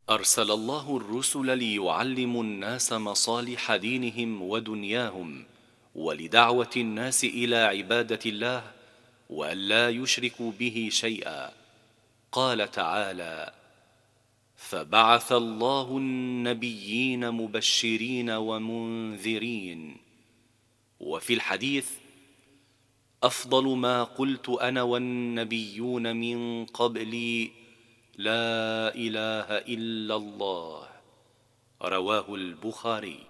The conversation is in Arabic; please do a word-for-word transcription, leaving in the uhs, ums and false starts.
أرسل الله الرسل ليعلموا الناس مصالح دينهم ودنياهم، ولدعوة الناس إلى عبادة الله وأن لا يشركوا به شيئا. قال تعالى: فبعث الله النبيين مبشرين ومنذرين. وفي الحديث: أفضل ما قلت أنا والنبيون من قبلي لا إله إلا الله. رواه البخاري.